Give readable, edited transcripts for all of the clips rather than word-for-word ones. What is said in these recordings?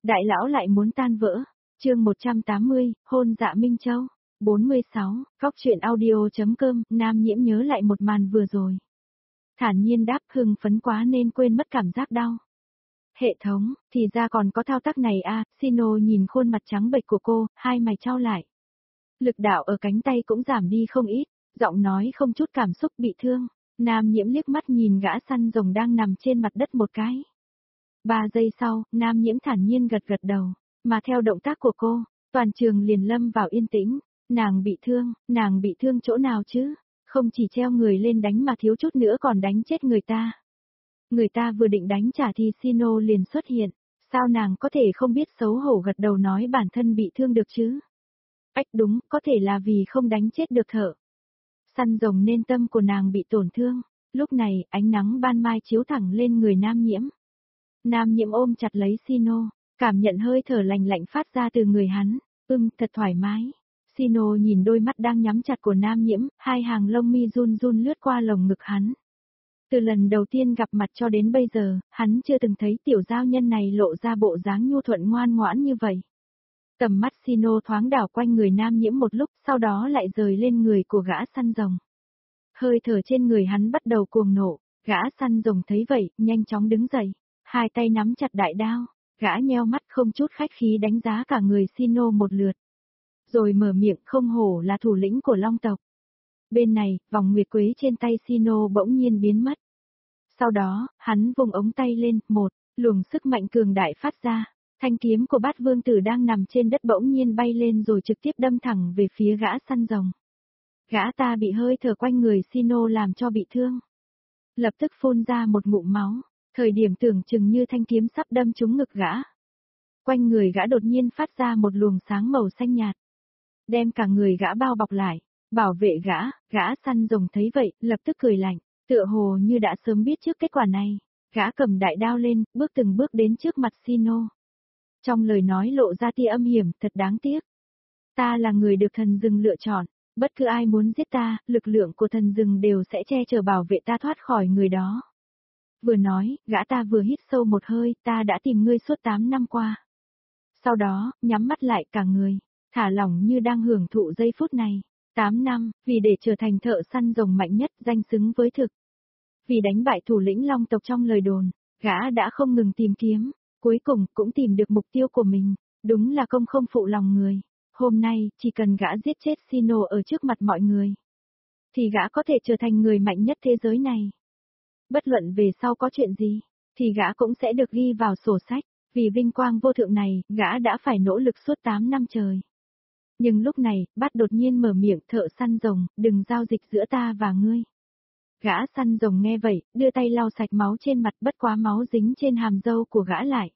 Đại lão lại muốn tan vỡ. Chương 180, hôn Dạ Minh Châu. 46, góc truyện audio.com, Nam Nhiễm nhớ lại một màn vừa rồi. Thản nhiên đáp, hưng phấn quá nên quên mất cảm giác đau. Hệ thống, thì ra còn có thao tác này à, Sino nhìn khuôn mặt trắng bệch của cô, hai mày chau lại. Lực đạo ở cánh tay cũng giảm đi không ít, giọng nói không chút cảm xúc, bị thương. Nam Nhiễm liếc mắt nhìn gã săn rồng đang nằm trên mặt đất một cái. 3 giây sau, Nam Nhiễm thản nhiên gật gật đầu, mà theo động tác của cô, toàn trường liền lâm vào yên tĩnh. Nàng bị thương chỗ nào chứ? Không chỉ treo người lên đánh mà thiếu chút nữa còn đánh chết người ta. Người ta vừa định đánh trả thì Sino liền xuất hiện, sao nàng có thể không biết xấu hổ gật đầu nói bản thân bị thương được chứ? Ách đúng, có thể là vì không đánh chết được thợ săn rồng nên tâm của nàng bị tổn thương. Lúc này, ánh nắng ban mai chiếu thẳng lên người Nam Nhiễm. Nam Nhiễm ôm chặt lấy Sino, cảm nhận hơi thở lạnh lạnh phát ra từ người hắn. Thật thoải mái. Sino nhìn đôi mắt đang nhắm chặt của Nam Nhiễm, hai hàng lông mi run run lướt qua lồng ngực hắn. Từ lần đầu tiên gặp mặt cho đến bây giờ, hắn chưa từng thấy tiểu giao nhân này lộ ra bộ dáng nhu thuận ngoan ngoãn như vậy. Tầm mắt Sino thoáng đảo quanh người Nam Nhiễm một lúc, sau đó lại rời lên người của gã săn rồng. Hơi thở trên người hắn bắt đầu cuồng nộ, gã săn rồng thấy vậy, nhanh chóng đứng dậy, hai tay nắm chặt đại đao, gã nheo mắt không chút khách khí đánh giá cả người Sino một lượt. Rồi mở miệng, không hổ là thủ lĩnh của Long tộc. Bên này, vòng nguyệt quế trên tay Sino bỗng nhiên biến mất. Sau đó, hắn vùng ống tay lên, một luồng sức mạnh cường đại phát ra. Thanh kiếm của Bát Vương Tử đang nằm trên đất bỗng nhiên bay lên rồi trực tiếp đâm thẳng về phía gã săn rồng. Gã ta bị hơi thở quanh người Sino làm cho bị thương. Lập tức phun ra một ngụm máu, thời điểm tưởng chừng như thanh kiếm sắp đâm trúng ngực gã. Quanh người gã đột nhiên phát ra một luồng sáng màu xanh nhạt, đem cả người gã bao bọc lại, bảo vệ gã săn rồng thấy vậy, lập tức cười lạnh, tựa hồ như đã sớm biết trước kết quả này. Gã cầm đại đao lên, bước từng bước đến trước mặt Sino. Trong lời nói lộ ra tia âm hiểm, thật đáng tiếc. Ta là người được thần rừng lựa chọn, bất cứ ai muốn giết ta, lực lượng của thần rừng đều sẽ che chở bảo vệ ta thoát khỏi người đó. Vừa nói, gã ta vừa hít sâu một hơi, ta đã tìm ngươi suốt 8 năm qua. Sau đó, nhắm mắt lại cả người, thả lỏng như đang hưởng thụ giây phút này. 8 năm, vì để trở thành thợ săn rồng mạnh nhất danh xứng với thực. Vì đánh bại thủ lĩnh Long tộc trong lời đồn, gã đã không ngừng tìm kiếm, cuối cùng cũng tìm được mục tiêu của mình, đúng là công không phụ lòng người. Hôm nay, chỉ cần gã giết chết Sino ở trước mặt mọi người, thì gã có thể trở thành người mạnh nhất thế giới này. Bất luận về sau có chuyện gì, thì gã cũng sẽ được ghi vào sổ sách, vì vinh quang vô thượng này, gã đã phải nỗ lực suốt 8 năm trời. Nhưng lúc này, Bát đột nhiên mở miệng, thợ săn rồng, đừng giao dịch giữa ta và ngươi. Gã săn rồng nghe vậy, đưa tay lau sạch máu trên mặt, bất quá máu dính trên hàm râu của gã lại.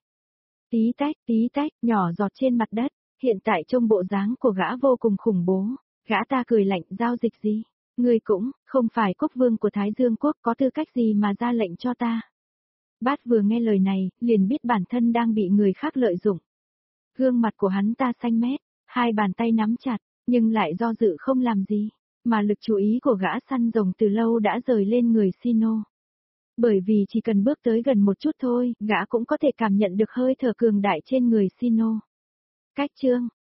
Tí tách, nhỏ giọt trên mặt đất, hiện tại trông bộ dáng của gã vô cùng khủng bố. Gã ta cười lạnh, giao dịch gì? Ngươi cũng, không phải quốc vương của Thái Dương quốc, có tư cách gì mà ra lệnh cho ta? Bát vừa nghe lời này, liền biết bản thân đang bị người khác lợi dụng. Gương mặt của hắn ta xanh mét, hai bàn tay nắm chặt, nhưng lại do dự không làm gì, mà lực chú ý của gã săn rồng từ lâu đã rời lên người Sino. Bởi vì chỉ cần bước tới gần một chút thôi, gã cũng có thể cảm nhận được hơi thở cường đại trên người Sino. Cách chương